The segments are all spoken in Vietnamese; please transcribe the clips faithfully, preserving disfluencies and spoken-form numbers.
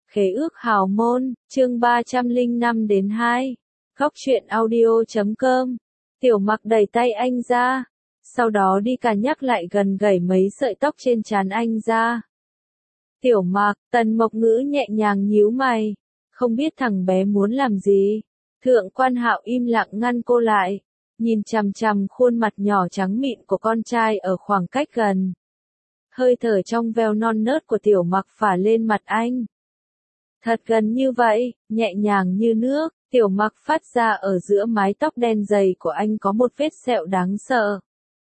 Khế ước hào môn, chương ba trăm lẻ năm đến hai. Góc truyện audio chấm com. Tiểu Mặc đẩy tay anh ra, sau đó đi cả nhắc lại gần gẩy mấy sợi tóc trên trán anh ra. Tiểu Mặc, Tần Mộc Ngữ nhẹ nhàng nhíu mày, không biết thằng bé muốn làm gì. Thượng Quan Hạo im lặng ngăn cô lại, nhìn chằm chằm khuôn mặt nhỏ trắng mịn của con trai ở khoảng cách gần. Hơi thở trong veo non nớt của Tiểu Mặc phả lên mặt anh. Thật gần như vậy, nhẹ nhàng như nước, Tiểu Mặc phát ra ở giữa mái tóc đen dày của anh có một vết sẹo đáng sợ.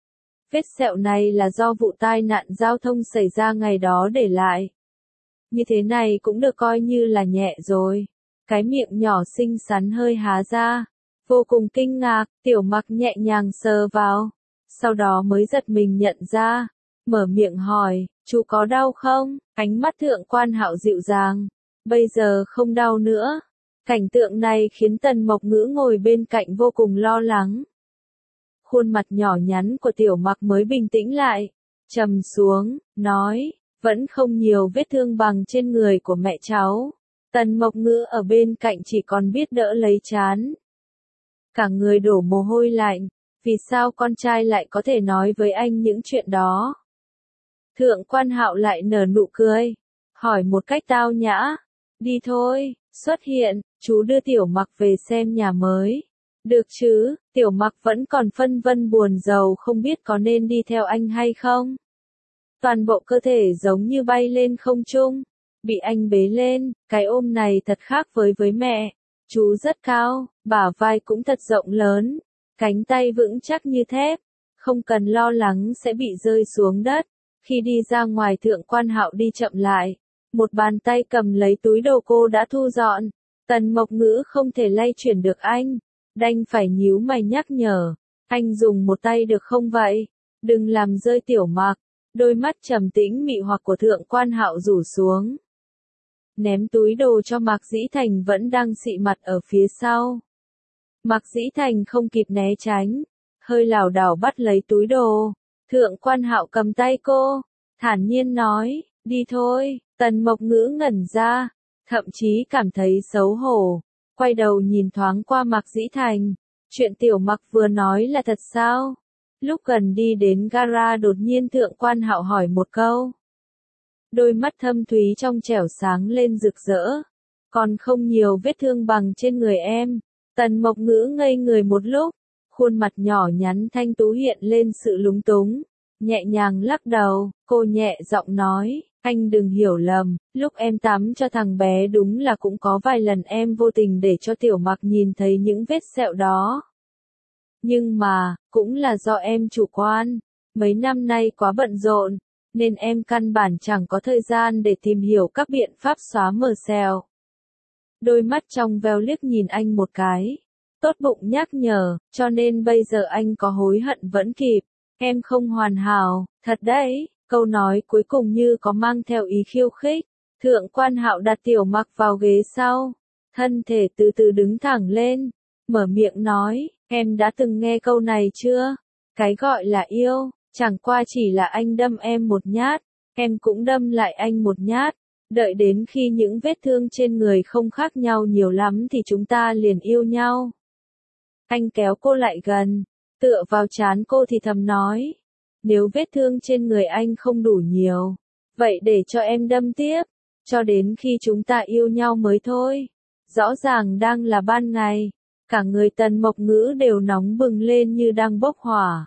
Vết sẹo này là do vụ tai nạn giao thông xảy ra ngày đó để lại. Như thế này cũng được coi như là nhẹ rồi. Cái miệng nhỏ xinh xắn hơi há ra. Vô cùng kinh ngạc, Tiểu Mặc nhẹ nhàng sờ vào. Sau đó mới giật mình nhận ra. Mở miệng hỏi, chú có đau không? Ánh mắt Thượng Quan Hạo dịu dàng. Bây giờ không đau nữa. Cảnh tượng này khiến Tần Mộc Ngữ ngồi bên cạnh vô cùng lo lắng. Khuôn mặt nhỏ nhắn của Tiểu Mặc mới bình tĩnh lại. Trầm xuống, nói, vẫn không nhiều vết thương bằng trên người của mẹ cháu. Tần Mộc Ngữ ở bên cạnh chỉ còn biết đỡ lấy trán. Cả người đổ mồ hôi lạnh. Vì sao con trai lại có thể nói với anh những chuyện đó? Thượng Quan Hạo lại nở nụ cười. Hỏi một cách tao nhã. Đi thôi, xuất hiện, chú đưa Tiểu Mặc về xem nhà mới. Được chứ, Tiểu Mặc vẫn còn phân vân buồn rầu không biết có nên đi theo anh hay không. Toàn bộ cơ thể giống như bay lên không trung. Bị anh bế lên, cái ôm này thật khác với với mẹ. Chú rất cao, bả vai cũng thật rộng lớn. Cánh tay vững chắc như thép. Không cần lo lắng sẽ bị rơi xuống đất. Khi đi ra ngoài Thượng Quan Hạo đi chậm lại. Một bàn tay cầm lấy túi đồ cô đã thu dọn. Tần Mộc Ngữ không thể lay chuyển được anh. Đành phải nhíu mày nhắc nhở. Anh dùng một tay được không vậy? Đừng làm rơi Tiểu Mặc. Đôi mắt trầm tĩnh mị hoặc của Thượng Quan Hạo rủ xuống. Ném túi đồ cho Mạc Dĩ Thành vẫn đang xị mặt ở phía sau. Mạc Dĩ Thành không kịp né tránh. Hơi lảo đảo bắt lấy túi đồ. Thượng Quan Hạo cầm tay cô. Thản nhiên nói, đi thôi. Tần Mộc Ngữ ngẩn ra. Thậm chí cảm thấy xấu hổ. Quay đầu nhìn thoáng qua Mạc Dĩ Thành. Chuyện Tiểu Mặc vừa nói là thật sao? Lúc gần đi đến gara đột nhiên Thượng Quan Hạo hỏi một câu. Đôi mắt thâm thúy trong trẻo sáng lên rực rỡ. Còn không nhiều vết thương bằng trên người em. Tần Mộc Ngữ ngây người một lúc. Khuôn mặt nhỏ nhắn thanh tú hiện lên sự lúng túng. Nhẹ nhàng lắc đầu, cô nhẹ giọng nói. Anh đừng hiểu lầm, lúc em tắm cho thằng bé đúng là cũng có vài lần em vô tình để cho Tiểu Mặc nhìn thấy những vết sẹo đó. Nhưng mà, cũng là do em chủ quan. Mấy năm nay quá bận rộn, nên em căn bản chẳng có thời gian để tìm hiểu các biện pháp xóa mờ sẹo. Đôi mắt trong veo liếc nhìn anh một cái. Tốt bụng nhắc nhở, cho nên bây giờ anh có hối hận vẫn kịp. Em không hoàn hảo, thật đấy. Câu nói cuối cùng như có mang theo ý khiêu khích. Thượng Quan Hạo đặt Tiểu Mặc vào ghế sau. Thân thể từ từ đứng thẳng lên. Mở miệng nói, em đã từng nghe câu này chưa? Cái gọi là yêu, chẳng qua chỉ là anh đâm em một nhát. Em cũng đâm lại anh một nhát. Đợi đến khi những vết thương trên người không khác nhau nhiều lắm thì chúng ta liền yêu nhau. Anh kéo cô lại gần. Tựa vào trán cô thì thầm nói. Nếu vết thương trên người anh không đủ nhiều, vậy để cho em đâm tiếp, cho đến khi chúng ta yêu nhau mới thôi. Rõ ràng đang là ban ngày, cả người Tần Mộc Ngữ đều nóng bừng lên như đang bốc hỏa.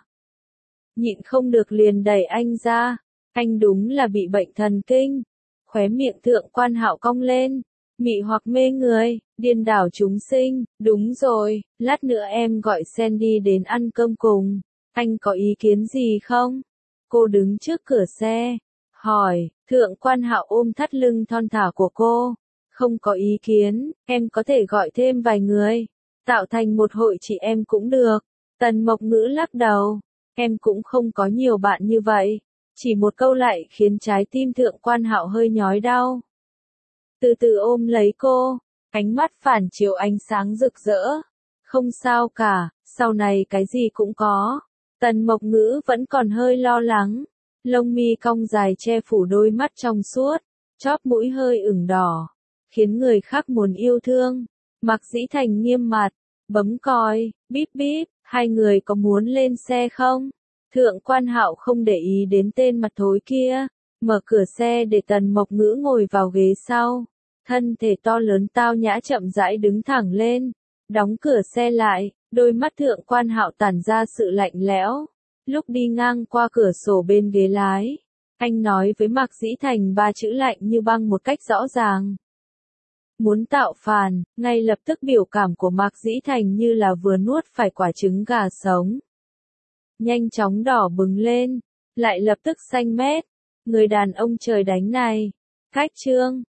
Nhịn không được liền đẩy anh ra, anh đúng là bị bệnh thần kinh. Khóe miệng Thượng Quan Hạo cong lên, mị hoặc mê người, điên đảo chúng sinh, đúng rồi, lát nữa em gọi Sandy đến ăn cơm cùng. Anh có ý kiến gì không? Cô đứng trước cửa xe. Hỏi, Thượng Quan Hạo ôm thắt lưng thon thả của cô. Không có ý kiến, em có thể gọi thêm vài người. Tạo thành một hội chị em cũng được. Tần Mộc Ngữ lắc đầu. Em cũng không có nhiều bạn như vậy. Chỉ một câu lại khiến trái tim Thượng Quan Hạo hơi nhói đau. Từ từ ôm lấy cô. Ánh mắt phản chiếu ánh sáng rực rỡ. Không sao cả, sau này cái gì cũng có. Tần Mộc Ngữ vẫn còn hơi lo lắng. Lông mi cong dài che phủ đôi mắt trong suốt. Chóp mũi hơi ửng đỏ. khiến người khác muốn yêu thương. Mạc Dĩ Thành nghiêm mặt, bấm còi, bíp bíp, hai người có muốn lên xe không? Thượng Quan Hạo không để ý đến tên mặt thối kia, mở cửa xe để Tần Mộc Ngữ ngồi vào ghế sau. Thân thể to lớn tao nhã chậm rãi đứng thẳng lên, đóng cửa xe lại, đôi mắt Thượng Quan Hạo tản ra sự lạnh lẽo. Lúc đi ngang qua cửa sổ bên ghế lái, anh nói với Mạc Dĩ Thành ba chữ lạnh như băng một cách rõ ràng. Muốn tạo phản, ngay lập tức biểu cảm của Mạc Dĩ Thành như là vừa nuốt phải quả trứng gà sống. Nhanh chóng đỏ bừng lên, lại lập tức xanh mét. Người đàn ông trời đánh này. Cách chương